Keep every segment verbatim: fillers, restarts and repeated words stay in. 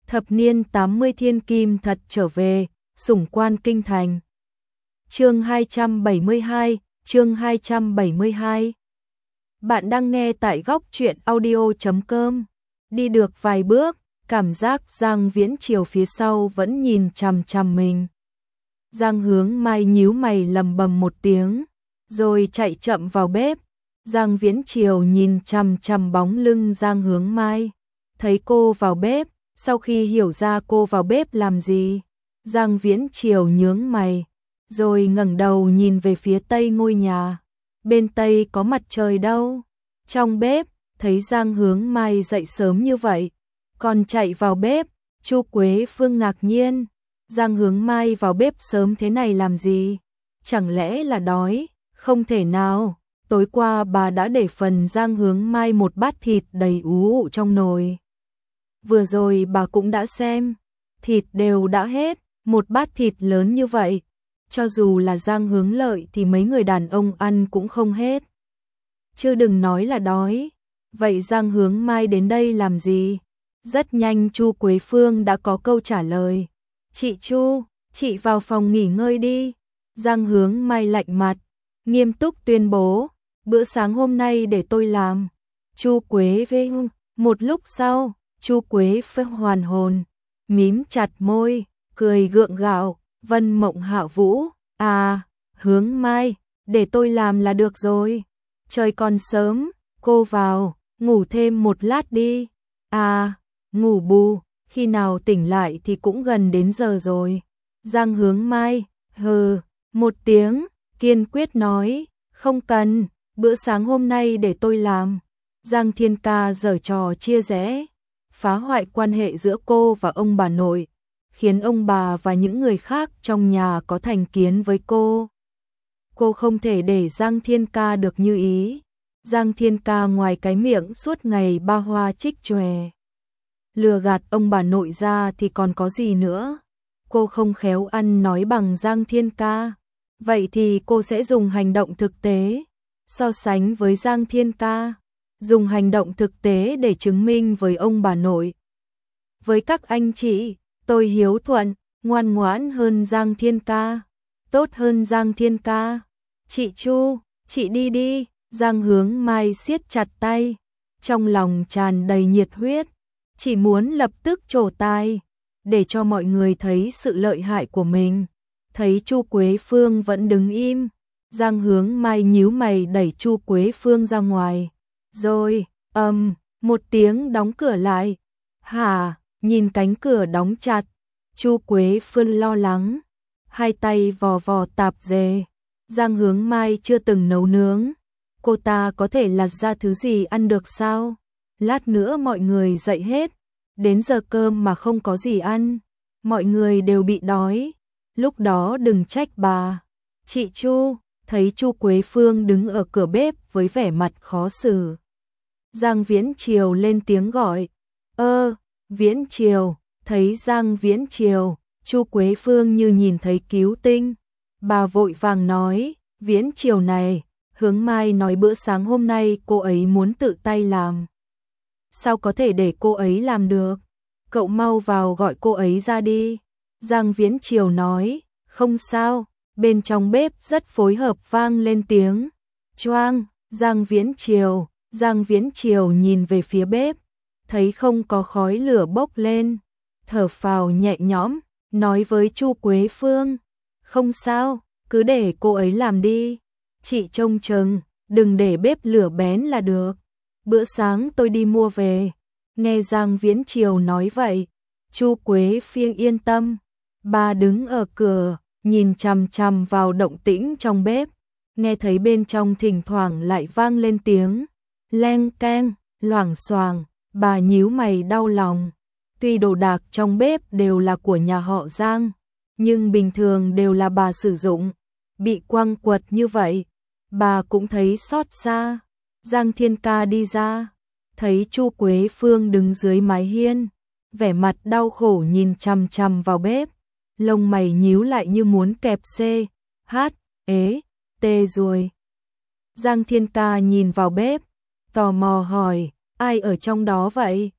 Thập niên tám mươi thiên kim thật trở về, sủng quan kinh thành. Chương hai trăm bảy mươi hai, chương hai trăm bảy mươi hai. Bạn đang nghe tại góc truyện audio chấm com. Đi được vài bước, cảm giác Giang Viễn Triều phía sau vẫn nhìn chằm chằm mình. Giang Hướng Mai nhíu mày lầm bầm một tiếng, rồi chạy chậm vào bếp. Giang Viễn Triều nhìn chằm chằm bóng lưng Giang Hướng Mai, thấy cô vào bếp, sau khi hiểu ra cô vào bếp làm gì, Giang Viễn Triều nhướng mày, rồi ngẩng đầu nhìn về phía tây ngôi nhà. Bên tây có mặt trời đâu? Trong bếp, thấy Giang Hướng Mai dậy sớm như vậy, còn chạy vào bếp. Chu Quế Phương ngạc nhiên, Giang Hướng Mai vào bếp sớm thế này làm gì? Chẳng lẽ là đói? Không thể nào, tối qua bà đã để phần Giang Hướng Mai một bát thịt đầy ú ụ trong nồi. Vừa rồi bà cũng đã xem, thịt đều đã hết, một bát thịt lớn như vậy, cho dù là Giang Hướng Lợi thì mấy người đàn ông ăn cũng không hết. Chứ đừng nói là đói. Vậy Giang Hướng Mai đến đây làm gì? Rất nhanh Chu Quế Phương đã có câu trả lời. Chị Chu, chị vào phòng nghỉ ngơi đi. Giang Hướng Mai lạnh mặt, nghiêm túc tuyên bố, bữa sáng hôm nay để tôi làm. Chu Quế Vinh, một lúc sau, Chu Quế Phương hoàn hồn, mím chặt môi, cười gượng gạo. Vân Mộng Hạ Vũ, à, Hướng Mai, để tôi làm là được rồi. Trời còn sớm, cô vào, ngủ thêm một lát đi. À, ngủ bù, khi nào tỉnh lại thì cũng gần đến giờ rồi. Giang Hướng Mai, hừ, một tiếng, kiên quyết nói, không cần, bữa sáng hôm nay để tôi làm. Giang Thiên Ca giở trò chia rẽ, phá hoại quan hệ giữa cô và ông bà nội, khiến ông bà và những người khác trong nhà có thành kiến với cô. Cô không thể để Giang Thiên Ca được như ý. Giang Thiên Ca ngoài cái miệng suốt ngày ba hoa trích chòe, lừa gạt ông bà nội ra thì còn có gì nữa. Cô không khéo ăn nói bằng Giang Thiên Ca, vậy thì cô sẽ dùng hành động thực tế so sánh với Giang Thiên Ca, dùng hành động thực tế để chứng minh với ông bà nội, với các anh chị, tôi hiếu thuận, ngoan ngoãn hơn Giang Thiên Ca, tốt hơn Giang Thiên Ca. Chị Chu, chị đi đi. Giang Hướng Mai siết chặt tay, trong lòng tràn đầy nhiệt huyết, chỉ muốn lập tức trổ tài, để cho mọi người thấy sự lợi hại của mình. Thấy Chu Quế Phương vẫn đứng im, Giang Hướng Mai nhíu mày đẩy Chu Quế Phương ra ngoài, rồi, ầm, um, một tiếng đóng cửa lại. Hả? Nhìn cánh cửa đóng chặt, Chu Quế Phương lo lắng, hai tay vò vò tạp dề. Giang Hướng Mai chưa từng nấu nướng, cô ta có thể lặt ra thứ gì ăn được sao? Lát nữa mọi người dậy hết, đến giờ cơm mà không có gì ăn, mọi người đều bị đói, lúc đó đừng trách bà. Chị Chu, thấy Chu Quế Phương đứng ở cửa bếp với vẻ mặt khó xử, Giang Viễn Triều lên tiếng gọi, ơ, Viễn Triều. Thấy Giang Viễn Triều, Chu Quế Phương như nhìn thấy cứu tinh. Bà vội vàng nói, Viễn Triều này, Hướng Mai nói bữa sáng hôm nay cô ấy muốn tự tay làm. Sao có thể để cô ấy làm được? Cậu mau vào gọi cô ấy ra đi. Giang Viễn Triều nói, không sao, bên trong bếp rất phối hợp vang lên tiếng. Choang, Giang Viễn Triều, Giang Viễn Triều nhìn về phía bếp, thấy không có khói lửa bốc lên, thở phào nhẹ nhõm, nói với Chu Quế Phương, không sao, cứ để cô ấy làm đi, chị trông chừng, đừng để bếp lửa bén là được, bữa sáng tôi đi mua về. Nghe Giang Viễn Triều nói vậy, Chu Quế Phương yên tâm, bà đứng ở cửa, nhìn chằm chằm vào động tĩnh trong bếp, nghe thấy bên trong thỉnh thoảng lại vang lên tiếng leng keng, loảng xoảng, bà nhíu mày đau lòng. Tuy đồ đạc trong bếp đều là của nhà họ Giang, nhưng bình thường đều là bà sử dụng, bị quăng quật như vậy, bà cũng thấy xót xa. Giang Thiên Ca đi ra, thấy Chu Quế Phương đứng dưới mái hiên, vẻ mặt đau khổ nhìn chằm chằm vào bếp, lông mày nhíu lại như muốn kẹp xê, hát, ế, tê rồi. Giang Thiên Ca nhìn vào bếp, tò mò hỏi, ai ở trong đó vậy?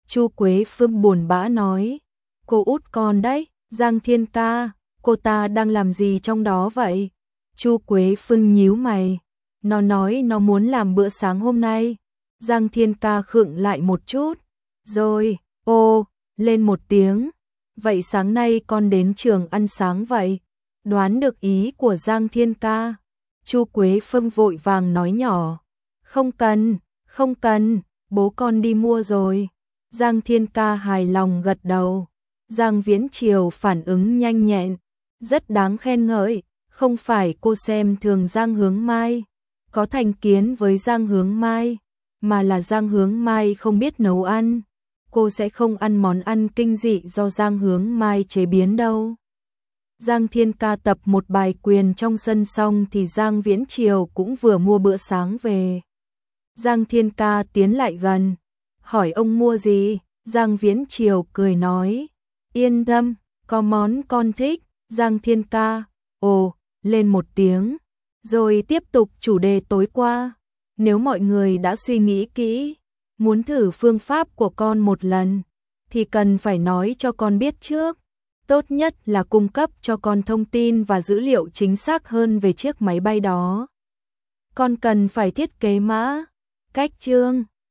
Chu Quế Phương buồn bã nói. Cô út con đấy, Giang Thiên ca, cô ta đang làm gì trong đó vậy? Chu Quế Phương nhíu mày. Nó nói nó muốn làm bữa sáng hôm nay. Giang Thiên ca khựng lại một chút. Rồi, ô, lên một tiếng. Vậy sáng nay con đến trường ăn sáng vậy? Đoán được ý của Giang Thiên ca. Chu Quế Phương vội vàng nói nhỏ. Không cần, không cần, bố con đi mua rồi. Giang Thiên ca hài lòng gật đầu. Giang Viễn Triều phản ứng nhanh nhẹn, rất đáng khen ngợi. Không phải cô xem thường Giang Hướng Mai, có thành kiến với Giang Hướng Mai, mà là Giang Hướng Mai không biết nấu ăn. Cô sẽ không ăn món ăn kinh dị do Giang Hướng Mai chế biến đâu. Giang Thiên ca tập một bài quyền trong sân xong thì Giang Viễn Triều cũng vừa mua bữa sáng về. Giang Thiên ca tiến lại gần, hỏi ông mua gì? Giang Viễn Triều cười nói, yên tâm, có món con thích. Giang Thiên ca, ồ, lên một tiếng, rồi tiếp tục chủ đề tối qua. Nếu mọi người đã suy nghĩ kỹ, muốn thử phương pháp của con một lần, thì cần phải nói cho con biết trước. Tốt nhất là cung cấp cho con thông tin và dữ liệu chính xác hơn về chiếc máy bay đó. Con cần phải thiết kế mã, cách chương,